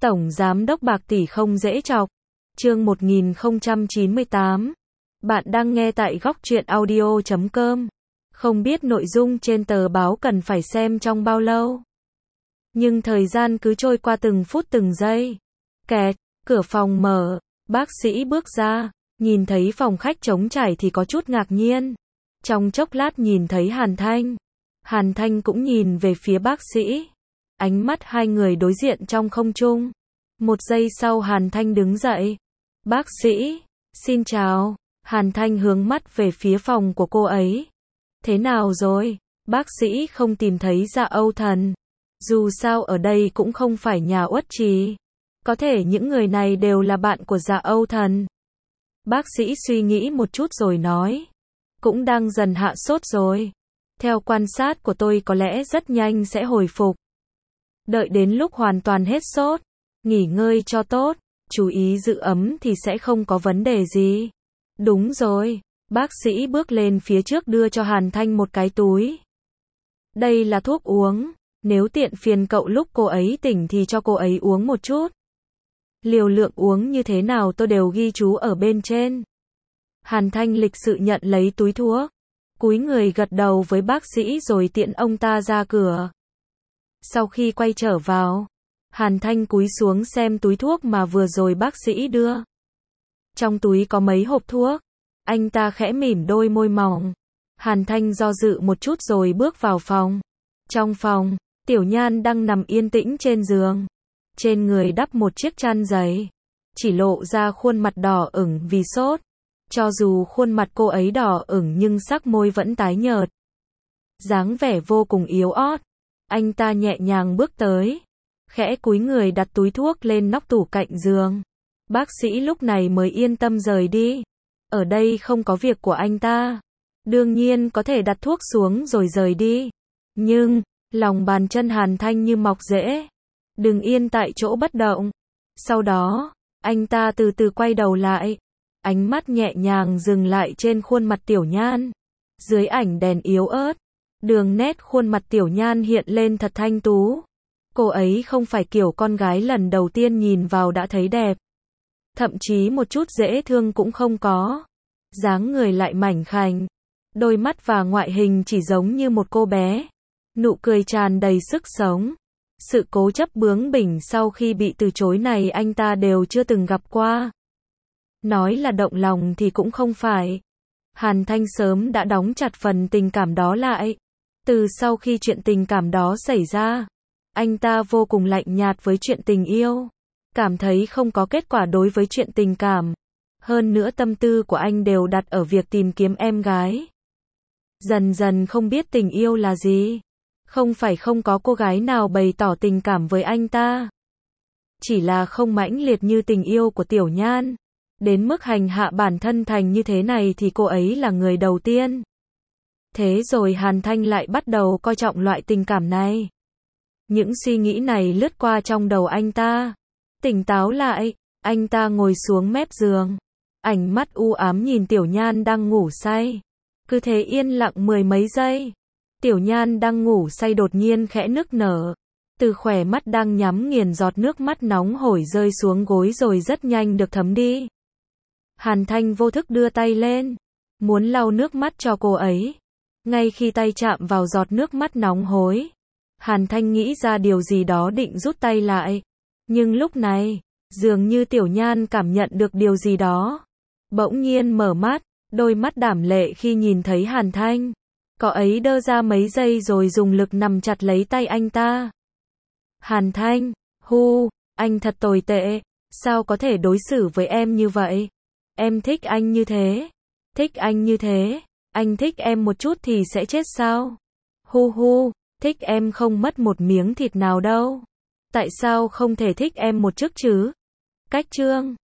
Tổng Giám đốc bạc tỷ không dễ chọc. Chương 1098. Bạn đang nghe tại góc truyện audio.com. Không biết nội dung trên tờ báo cần phải xem trong bao lâu. Nhưng thời gian cứ trôi qua từng phút từng giây. Kẹt, cửa phòng mở, bác sĩ bước ra, nhìn thấy phòng khách trống trải thì có chút ngạc nhiên. Trong chốc lát nhìn thấy Hàn Thanh cũng nhìn về phía bác sĩ. Ánh mắt hai người đối diện trong không trung. Một giây sau Hàn Thanh đứng dậy. Bác sĩ, xin chào. Hàn Thanh hướng mắt về phía phòng của cô ấy. Thế nào rồi? Bác sĩ không tìm thấy Dạ Âu Thần. Dù sao ở đây cũng không phải nhà uất trì. Có thể những người này đều là bạn của Dạ Âu Thần. Bác sĩ suy nghĩ một chút rồi nói. Cũng đang dần hạ sốt rồi. Theo quan sát của tôi có lẽ rất nhanh sẽ hồi phục. Đợi đến lúc hoàn toàn hết sốt, nghỉ ngơi cho tốt, chú ý giữ ấm thì sẽ không có vấn đề gì. Đúng rồi, bác sĩ bước lên phía trước đưa cho Hàn Thanh một cái túi. Đây là thuốc uống, nếu tiện phiền cậu lúc cô ấy tỉnh thì cho cô ấy uống một chút. Liều lượng uống như thế nào tôi đều ghi chú ở bên trên. Hàn Thanh lịch sự nhận lấy túi thuốc, cúi người gật đầu với bác sĩ rồi tiện ông ta ra cửa. Sau khi quay trở vào, Hàn Thanh cúi xuống xem túi thuốc mà vừa rồi bác sĩ đưa. Trong túi có mấy hộp thuốc. Anh ta khẽ mỉm đôi môi mỏng. Hàn Thanh do dự một chút rồi bước vào phòng. Trong phòng, Tiểu Nhan đang nằm yên tĩnh trên giường. Trên người đắp một chiếc chăn dày. Chỉ lộ ra khuôn mặt đỏ ửng vì sốt. Cho dù khuôn mặt cô ấy đỏ ửng nhưng sắc môi vẫn tái nhợt. Dáng vẻ vô cùng yếu ớt. Anh ta nhẹ nhàng bước tới. Khẽ cúi người đặt túi thuốc lên nóc tủ cạnh giường. Bác sĩ lúc này mới yên tâm rời đi. Ở đây không có việc của anh ta. Đương nhiên có thể đặt thuốc xuống rồi rời đi. Nhưng, lòng bàn chân Hàn Thanh như mọc rễ. Đừng yên tại chỗ bất động. Sau đó, anh ta từ từ quay đầu lại. Ánh mắt nhẹ nhàng dừng lại trên khuôn mặt Tiểu Nhan. Dưới ảnh đèn yếu ớt, đường nét khuôn mặt Tiểu Nhan hiện lên thật thanh tú. Cô ấy không phải kiểu con gái lần đầu tiên nhìn vào đã thấy đẹp. Thậm chí một chút dễ thương cũng không có. Dáng người lại mảnh khảnh. Đôi mắt và ngoại hình chỉ giống như một cô bé. Nụ cười tràn đầy sức sống. Sự cố chấp bướng bỉnh sau khi bị từ chối này anh ta đều chưa từng gặp qua. Nói là động lòng thì cũng không phải. Hàn Thanh sớm đã đóng chặt phần tình cảm đó lại. Từ sau khi chuyện tình cảm đó xảy ra, anh ta vô cùng lạnh nhạt với chuyện tình yêu. Cảm thấy không có kết quả đối với chuyện tình cảm. Hơn nữa tâm tư của anh đều đặt ở việc tìm kiếm em gái. Dần dần không biết tình yêu là gì. Không phải không có cô gái nào bày tỏ tình cảm với anh ta. Chỉ là không mãnh liệt như tình yêu của Tiểu Nhan. Đến mức hành hạ bản thân thành như thế này thì cô ấy là người đầu tiên. Thế rồi Hàn Thanh lại bắt đầu coi trọng loại tình cảm này. Những suy nghĩ này lướt qua trong đầu anh ta. Tỉnh táo lại, anh ta ngồi xuống mép giường. Ánh mắt u ám nhìn Tiểu Nhan đang ngủ say. Cứ thế yên lặng mười mấy giây. Tiểu Nhan đang ngủ say đột nhiên khẽ nức nở. Từ khóe mắt đang nhắm nghiền giọt nước mắt nóng hổi rơi xuống gối rồi rất nhanh được thấm đi. Hàn Thanh vô thức đưa tay lên, muốn lau nước mắt cho cô ấy. Ngay khi tay chạm vào giọt nước mắt nóng hối, Hàn Thanh nghĩ ra điều gì đó định rút tay lại. Nhưng lúc này, dường như Tiểu Nhan cảm nhận được điều gì đó. Bỗng nhiên mở mắt, đôi mắt đảm lệ khi nhìn thấy Hàn Thanh. Cô ấy đơ ra mấy giây rồi dùng lực nắm chặt lấy tay anh ta. Hàn Thanh, anh thật tồi tệ, sao có thể đối xử với em như vậy? Em thích anh như thế. Thích anh như thế. Anh thích em một chút thì sẽ chết sao? Thích em không mất một miếng thịt nào đâu. Tại sao không thể thích em một chút chứ? Cách chương